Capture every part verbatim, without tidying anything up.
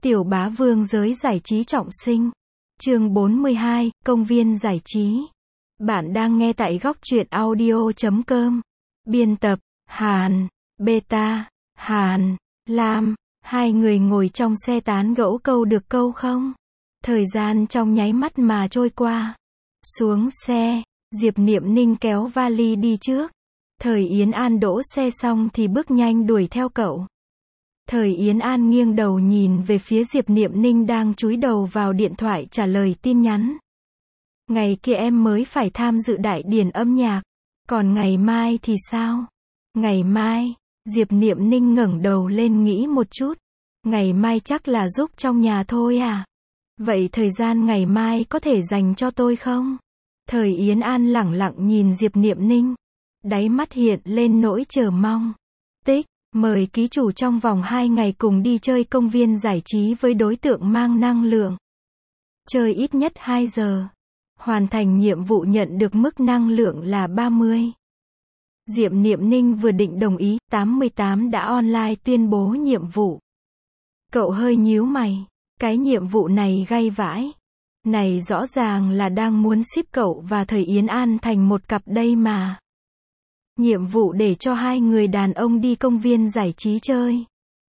Tiểu bá vương giới giải trí trọng sinh. Chương bốn mươi hai, công viên giải trí. Bạn đang nghe tại góc truyện audio chấm com. Biên tập, Hàn, Beta, Hàn, Lam. Hai người ngồi trong xe tán gẫu câu được câu không. Thời gian trong nháy mắt mà trôi qua. Xuống xe, Diệp Niệm Ninh kéo vali đi trước. Thời Yến An đỗ xe xong thì bước nhanh đuổi theo cậu. Thời Yến An nghiêng đầu nhìn về phía Diệp Niệm Ninh đang chúi đầu vào điện thoại trả lời tin nhắn. Ngày kia em mới phải tham dự đại điển âm nhạc. Còn ngày mai thì sao? Ngày mai, Diệp Niệm Ninh ngẩng đầu lên nghĩ một chút. Ngày mai chắc là giúp trong nhà thôi à? Vậy thời gian ngày mai có thể dành cho tôi không? Thời Yến An lẳng lặng nhìn Diệp Niệm Ninh. Đáy mắt hiện lên nỗi chờ mong. Tích, mời ký chủ trong vòng hai ngày cùng đi chơi công viên giải trí với đối tượng mang năng lượng. Chơi ít nhất hai giờ. Hoàn thành nhiệm vụ nhận được mức năng lượng là ba mươi. Diệp Niệm Ninh vừa định đồng ý, tám mươi tám đã online tuyên bố nhiệm vụ. Cậu hơi nhíu mày. Cái nhiệm vụ này gay vãi. Này rõ ràng là đang muốn ship cậu và Thời Yến An thành một cặp đây mà. Nhiệm vụ để cho hai người đàn ông đi công viên giải trí chơi.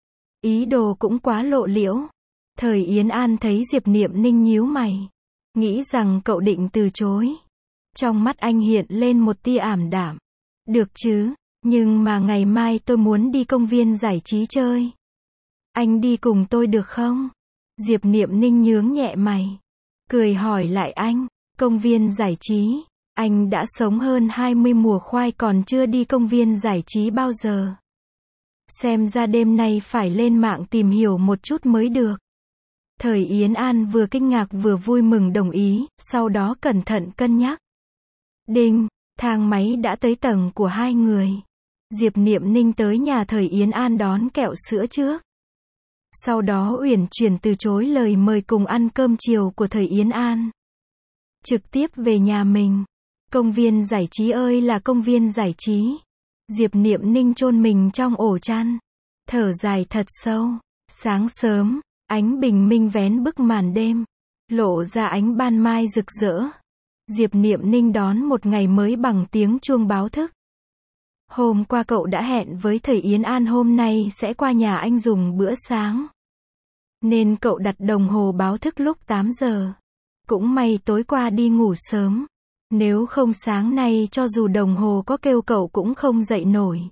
Ý đồ cũng quá lộ liễu. Thời Yến An thấy Diệp Niệm Ninh nhíu mày. Nghĩ rằng cậu định từ chối. Trong mắt anh hiện lên một tia ảm đạm. Được chứ, nhưng mà ngày mai tôi muốn đi công viên giải trí chơi. Anh đi cùng tôi được không? Diệp Niệm Ninh nhướng nhẹ mày. Cười hỏi lại anh, công viên giải trí. Anh đã sống hơn hai mươi mùa khoai còn chưa đi công viên giải trí bao giờ. Xem ra đêm nay phải lên mạng tìm hiểu một chút mới được. Thời Yến An vừa kinh ngạc vừa vui mừng đồng ý, sau đó cẩn thận cân nhắc. Đinh, thang máy đã tới tầng của hai người. Diệp Niệm Ninh tới nhà Thời Yến An đón kẹo sữa trước. Sau đó uyển chuyển từ chối lời mời cùng ăn cơm chiều của Thời Yến An. Trực tiếp về nhà mình. Công viên giải trí ơi là công viên giải trí. Diệp Niệm Ninh chôn mình trong ổ chăn. Thở dài thật sâu. Sáng sớm, ánh bình minh vén bức màn đêm. Lộ ra ánh ban mai rực rỡ. Diệp Niệm Ninh đón một ngày mới bằng tiếng chuông báo thức. Hôm qua cậu đã hẹn với Thời Yến An hôm nay sẽ qua nhà anh dùng bữa sáng. Nên cậu đặt đồng hồ báo thức lúc tám giờ. Cũng may tối qua đi ngủ sớm. Nếu không sáng nay cho dù đồng hồ có kêu cậu cũng không dậy nổi.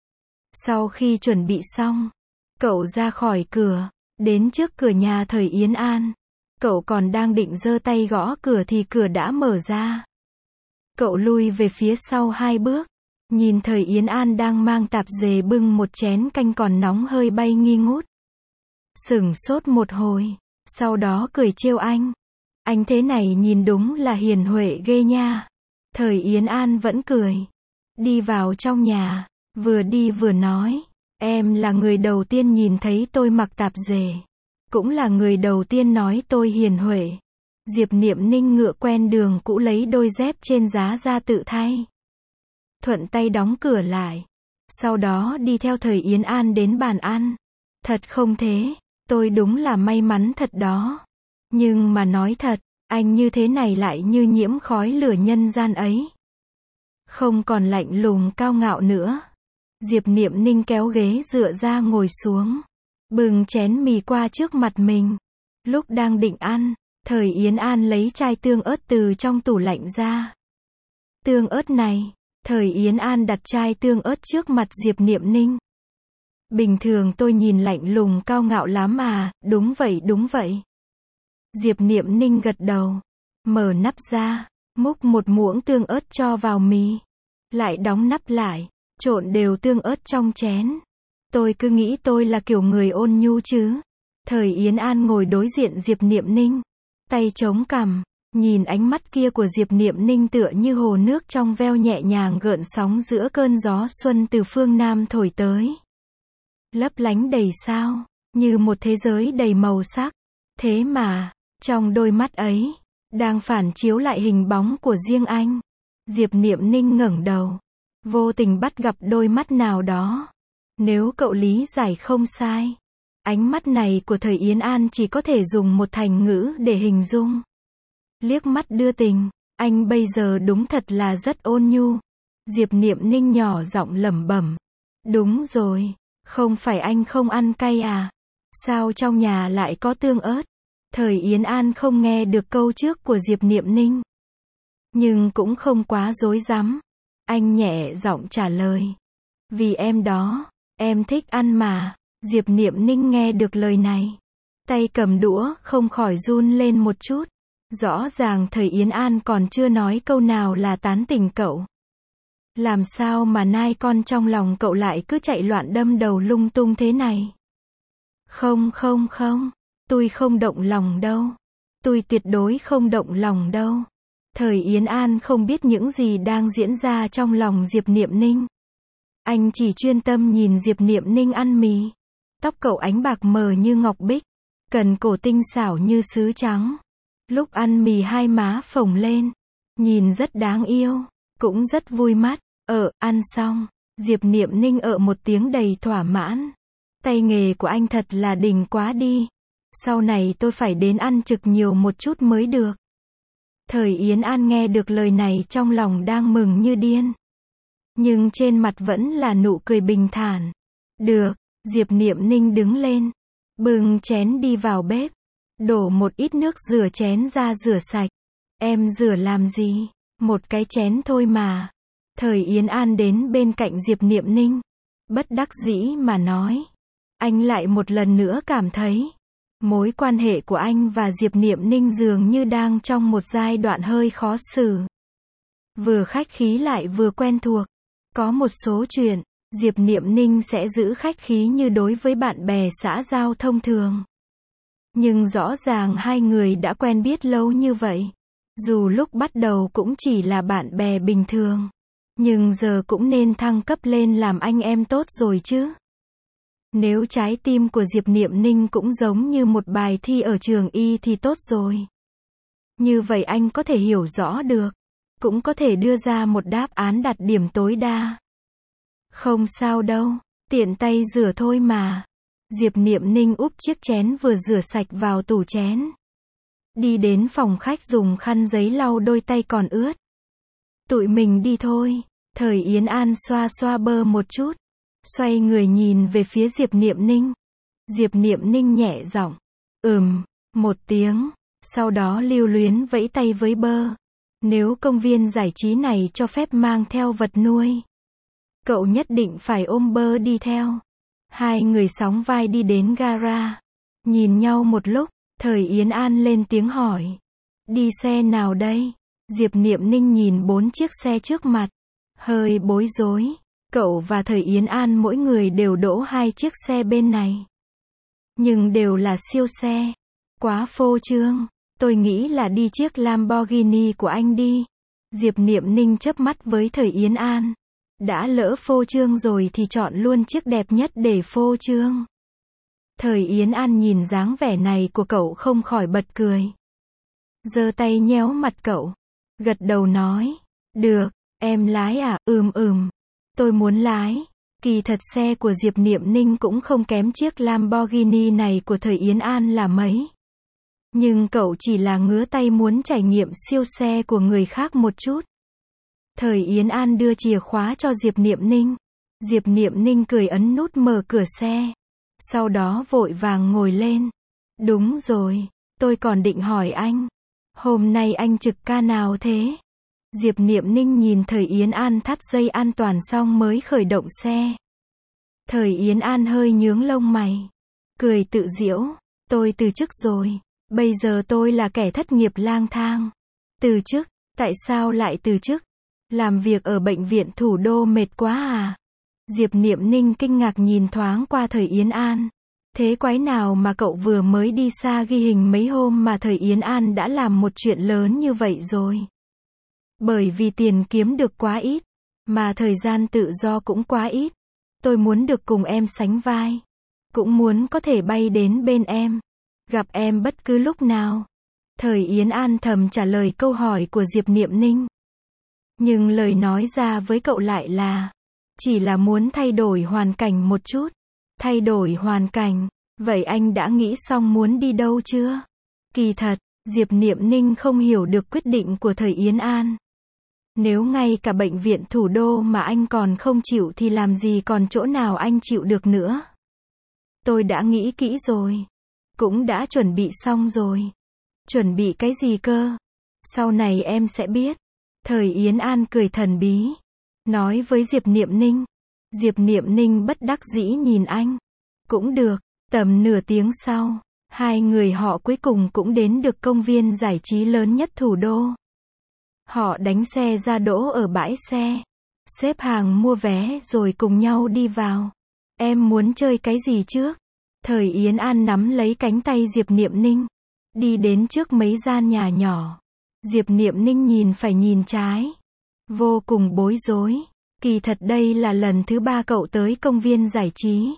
Sau khi chuẩn bị xong, cậu ra khỏi cửa, đến trước cửa nhà Thời Yến An. Cậu còn đang định giơ tay gõ cửa thì cửa đã mở ra. Cậu lui về phía sau hai bước. Nhìn Thời Yến An đang mang tạp dề bưng một chén canh còn nóng hơi bay nghi ngút. Sửng sốt một hồi, sau đó cười trêu anh. Anh thế này nhìn đúng là hiền huệ ghê nha. Thời Yến An vẫn cười. Đi vào trong nhà, vừa đi vừa nói. Em là người đầu tiên nhìn thấy tôi mặc tạp dề. Cũng là người đầu tiên nói tôi hiền huệ. Diệp Niệm Ninh ngựa quen đường cũ lấy đôi dép trên giá ra tự thay. Thuận tay đóng cửa lại. Sau đó đi theo Thời Yến An đến bàn ăn. Thật không thế, tôi đúng là may mắn thật đó. Nhưng mà nói thật, anh như thế này lại như nhiễm khói lửa nhân gian ấy. Không còn lạnh lùng cao ngạo nữa. Diệp Niệm Ninh kéo ghế dựa ra ngồi xuống. Bưng chén mì qua trước mặt mình. Lúc đang định ăn, Thời Yến An lấy chai tương ớt từ trong tủ lạnh ra. Tương ớt này, Thời Yến An đặt chai tương ớt trước mặt Diệp Niệm Ninh. Bình thường tôi nhìn lạnh lùng cao ngạo lắm à, đúng vậy đúng vậy. Diệp Niệm Ninh gật đầu. Mở nắp ra, múc một muỗng tương ớt cho vào mì. Lại đóng nắp lại, trộn đều tương ớt trong chén. Tôi cứ nghĩ tôi là kiểu người ôn nhu chứ. Thời Yến An ngồi đối diện Diệp Niệm Ninh. Tay chống cằm, nhìn ánh mắt kia của Diệp Niệm Ninh tựa như hồ nước trong veo nhẹ nhàng gợn sóng giữa cơn gió xuân từ phương Nam thổi tới. Lấp lánh đầy sao, như một thế giới đầy màu sắc. Thế mà, trong đôi mắt ấy, đang phản chiếu lại hình bóng của riêng anh. Diệp Niệm Ninh ngẩng đầu, vô tình bắt gặp đôi mắt nào đó. Nếu cậu lý giải không sai, Ánh mắt này của thời Yến An chỉ có thể dùng một thành ngữ để hình dung. Liếc mắt đưa tình, anh bây giờ đúng thật là rất ôn nhu. Diệp Niệm Ninh nhỏ giọng lẩm bẩm. Đúng rồi, không phải anh không ăn cay à? Sao trong nhà lại có tương ớt? Thời Yến An không nghe được câu trước của Diệp Niệm Ninh. Nhưng cũng không quá rối rắm. Anh nhẹ giọng trả lời. Vì em đó, em thích ăn mà. Diệp Niệm Ninh nghe được lời này. Tay cầm đũa không khỏi run lên một chút. Rõ ràng thời Yến An còn chưa nói câu nào là tán tỉnh cậu. Làm sao mà nai con trong lòng cậu lại cứ chạy loạn đâm đầu lung tung thế này? Không không không, tôi không động lòng đâu. Tôi tuyệt đối không động lòng đâu. Thời Yến An không biết những gì đang diễn ra trong lòng Diệp Niệm Ninh. Anh chỉ chuyên tâm nhìn Diệp Niệm Ninh ăn mì. Tóc cậu ánh bạc mờ như ngọc bích, cần cổ tinh xảo như sứ trắng. Lúc ăn mì hai má phồng lên, nhìn rất đáng yêu, cũng rất vui mắt. Ờ, ăn xong, Diệp Niệm Ninh ợ một tiếng đầy thỏa mãn. Tay nghề của anh thật là đỉnh quá đi. Sau này tôi phải đến ăn trực nhiều một chút mới được. Thời Yến An nghe được lời này trong lòng đang mừng như điên. Nhưng trên mặt vẫn là nụ cười bình thản. Được, Diệp Niệm Ninh đứng lên, bưng chén đi vào bếp, đổ một ít nước rửa chén ra rửa sạch. Em rửa làm gì? Một cái chén thôi mà. Thời Yến An đến bên cạnh Diệp Niệm Ninh, bất đắc dĩ mà nói. Anh lại một lần nữa cảm thấy, mối quan hệ của anh và Diệp Niệm Ninh dường như đang trong một giai đoạn hơi khó xử. Vừa khách khí lại vừa quen thuộc. Có một số chuyện, Diệp Niệm Ninh sẽ giữ khách khí như đối với bạn bè xã giao thông thường. Nhưng rõ ràng hai người đã quen biết lâu như vậy. Dù lúc bắt đầu cũng chỉ là bạn bè bình thường. Nhưng giờ cũng nên thăng cấp lên làm anh em tốt rồi chứ. Nếu trái tim của Diệp Niệm Ninh cũng giống như một bài thi ở trường y thì tốt rồi. Như vậy anh có thể hiểu rõ được. Cũng có thể đưa ra một đáp án đạt điểm tối đa. Không sao đâu, tiện tay rửa thôi mà. Diệp Niệm Ninh úp chiếc chén vừa rửa sạch vào tủ chén. Đi đến phòng khách dùng khăn giấy lau đôi tay còn ướt. Tụi mình đi thôi. Thời Yến An xoa xoa bơ một chút. Xoay người nhìn về phía Diệp Niệm Ninh. Diệp Niệm Ninh nhẹ giọng. Ừm, một tiếng. Sau đó lưu luyến vẫy tay với bơ. Nếu công viên giải trí này cho phép mang theo vật nuôi, cậu nhất định phải ôm bơ đi theo. Hai người sóng vai đi đến gara. Nhìn nhau một lúc, thời Yến An lên tiếng hỏi. Đi xe nào đây? Diệp Niệm Ninh nhìn bốn chiếc xe trước mặt. Hơi bối rối. Cậu và thời Yến An mỗi người đều đỗ hai chiếc xe bên này. Nhưng đều là siêu xe. Quá phô trương. Tôi nghĩ là đi chiếc Lamborghini của anh đi. Diệp Niệm Ninh chớp mắt với thời Yến An. Đã lỡ phô trương rồi thì chọn luôn chiếc đẹp nhất để phô trương. Thời Yến An nhìn dáng vẻ này của cậu không khỏi bật cười. Giơ tay nhéo mặt cậu. Gật đầu nói. Được, em lái à? Ừm ừm. Tôi muốn lái. Kỳ thật xe của Diệp Niệm Ninh cũng không kém chiếc Lamborghini này của thời Yến An là mấy. Nhưng cậu chỉ là ngứa tay muốn trải nghiệm siêu xe của người khác một chút. Thời Yến An đưa chìa khóa cho Diệp Niệm Ninh. Diệp Niệm Ninh cười ấn nút mở cửa xe. Sau đó vội vàng ngồi lên. Đúng rồi, tôi còn định hỏi anh. Hôm nay anh trực ca nào thế? Diệp Niệm Ninh nhìn thời Yến An thắt dây an toàn xong mới khởi động xe. Thời Yến An hơi nhướng lông mày. Cười tự giễu. Tôi từ chức rồi. Bây giờ tôi là kẻ thất nghiệp lang thang. Từ chức? Tại sao lại từ chức? Làm việc ở bệnh viện thủ đô mệt quá à? Diệp Niệm Ninh kinh ngạc nhìn thoáng qua thời Yến An. Thế quái nào mà cậu vừa mới đi xa ghi hình mấy hôm mà thời Yến An đã làm một chuyện lớn như vậy rồi? Bởi vì tiền kiếm được quá ít, mà thời gian tự do cũng quá ít. Tôi muốn được cùng em sánh vai. Cũng muốn có thể bay đến bên em. Gặp em bất cứ lúc nào. Thời Yến An thầm trả lời câu hỏi của Diệp Niệm Ninh. Nhưng lời nói ra với cậu lại là, chỉ là muốn thay đổi hoàn cảnh một chút. Thay đổi hoàn cảnh, Vậy anh đã nghĩ xong muốn đi đâu chưa? Kỳ thật, Diệp Niệm Ninh không hiểu được quyết định của thời Yến An. Nếu ngay cả bệnh viện thủ đô mà anh còn không chịu thì làm gì còn chỗ nào anh chịu được nữa. Tôi đã nghĩ kỹ rồi. Cũng đã chuẩn bị xong rồi. Chuẩn bị cái gì cơ? Sau này em sẽ biết. Thời Yến An cười thần bí. Nói với Diệp Niệm Ninh. Diệp Niệm Ninh bất đắc dĩ nhìn anh. Cũng được. Tầm nửa tiếng sau, hai người họ cuối cùng cũng đến được công viên giải trí lớn nhất thủ đô. Họ đánh xe ra đỗ ở bãi xe. Xếp hàng mua vé rồi cùng nhau đi vào. Em muốn chơi cái gì trước? Thời Yến An nắm lấy cánh tay Diệp Niệm Ninh. Đi đến trước mấy gian nhà nhỏ. Diệp Niệm Ninh nhìn phải nhìn trái. Vô cùng bối rối. Kỳ thật đây là lần thứ ba cậu tới công viên giải trí.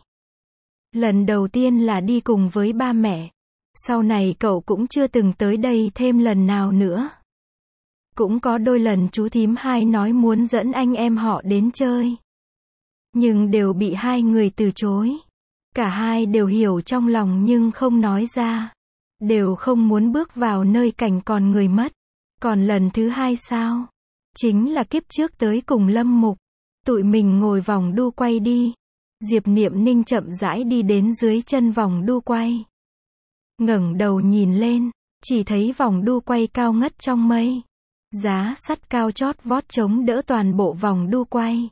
Lần đầu tiên là đi cùng với ba mẹ. Sau này cậu cũng chưa từng tới đây thêm lần nào nữa. Cũng có đôi lần chú thím hai nói muốn dẫn anh em họ đến chơi. Nhưng đều bị hai người từ chối. Cả hai đều hiểu trong lòng nhưng không nói ra. Đều không muốn bước vào nơi cảnh còn người mất. Còn lần thứ hai sao? Chính là kiếp trước tới cùng Lâm Mục. Tụi mình ngồi vòng đu quay đi. Diệp Niệm Ninh chậm rãi đi đến dưới chân vòng đu quay. Ngẩng đầu nhìn lên, chỉ thấy vòng đu quay cao ngất trong mây. Giá sắt cao chót vót chống đỡ toàn bộ vòng đu quay.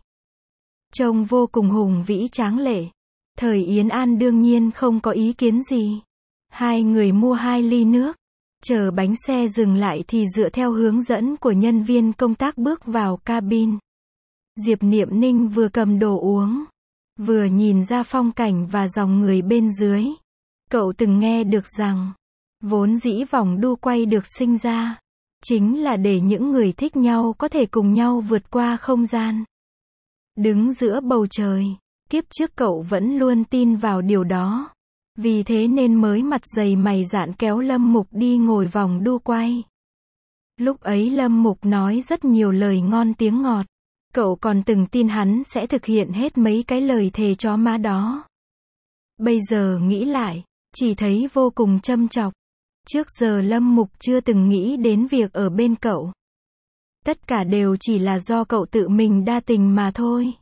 Trông vô cùng hùng vĩ tráng lệ. Thời Yến An đương nhiên không có ý kiến gì. Hai người mua hai ly nước. Chờ bánh xe dừng lại thì dựa theo hướng dẫn của nhân viên công tác bước vào cabin. Diệp Niệm Ninh vừa cầm đồ uống. Vừa nhìn ra phong cảnh và dòng người bên dưới. Cậu từng nghe được rằng, vốn dĩ vòng đu quay được sinh ra, chính là để những người thích nhau có thể cùng nhau vượt qua không gian. Đứng giữa bầu trời, kiếp trước cậu vẫn luôn tin vào điều đó. Vì thế nên mới mặt dày mày dạn kéo Lâm Mục đi ngồi vòng đu quay. Lúc ấy Lâm Mục nói rất nhiều lời ngon tiếng ngọt. Cậu còn từng tin hắn sẽ thực hiện hết mấy cái lời thề chó má đó. Bây giờ nghĩ lại, chỉ thấy vô cùng châm chọc. Trước giờ Lâm Mục chưa từng nghĩ đến việc ở bên cậu. Tất cả đều chỉ là do cậu tự mình đa tình mà thôi.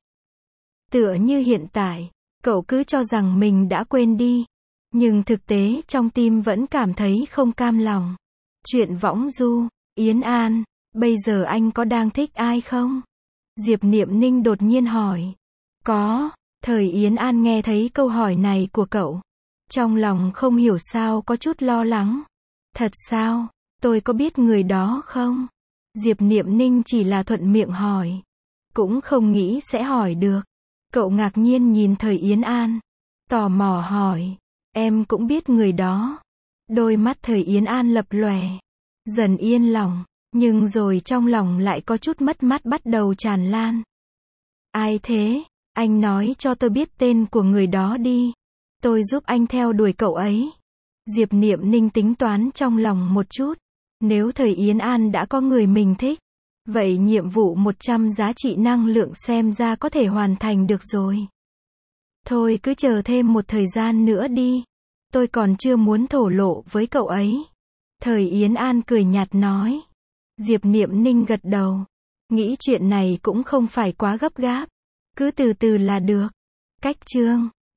Tựa như hiện tại, cậu cứ cho rằng mình đã quên đi. Nhưng thực tế trong tim vẫn cảm thấy không cam lòng. Chuyện võng du, Yến An, bây giờ anh có đang thích ai không? Diệp Niệm Ninh đột nhiên hỏi. Có. Thời Yến An nghe thấy câu hỏi này của cậu. Trong lòng không hiểu sao có chút lo lắng. Thật sao? Tôi có biết người đó không? Diệp Niệm Ninh chỉ là thuận miệng hỏi. Cũng không nghĩ sẽ hỏi được. Cậu ngạc nhiên nhìn Thời Yến An. Tò mò hỏi. Em cũng biết người đó. Đôi mắt Thời Yến An lập lòe. Dần yên lòng. Nhưng rồi trong lòng lại có chút mất mát bắt đầu tràn lan. Ai thế? Anh nói cho tôi biết tên của người đó đi. Tôi giúp anh theo đuổi cậu ấy. Diệp Niệm Ninh tính toán trong lòng một chút. Nếu Thời Yến An đã có người mình thích, vậy nhiệm vụ một trăm giá trị năng lượng xem ra có thể hoàn thành được rồi. Thôi cứ chờ thêm một thời gian nữa đi. Tôi còn chưa muốn thổ lộ với cậu ấy. Thời Yến An cười nhạt nói. Diệp Niệm Ninh gật đầu. Nghĩ chuyện này cũng không phải quá gấp gáp. Cứ từ từ là được. Cách chương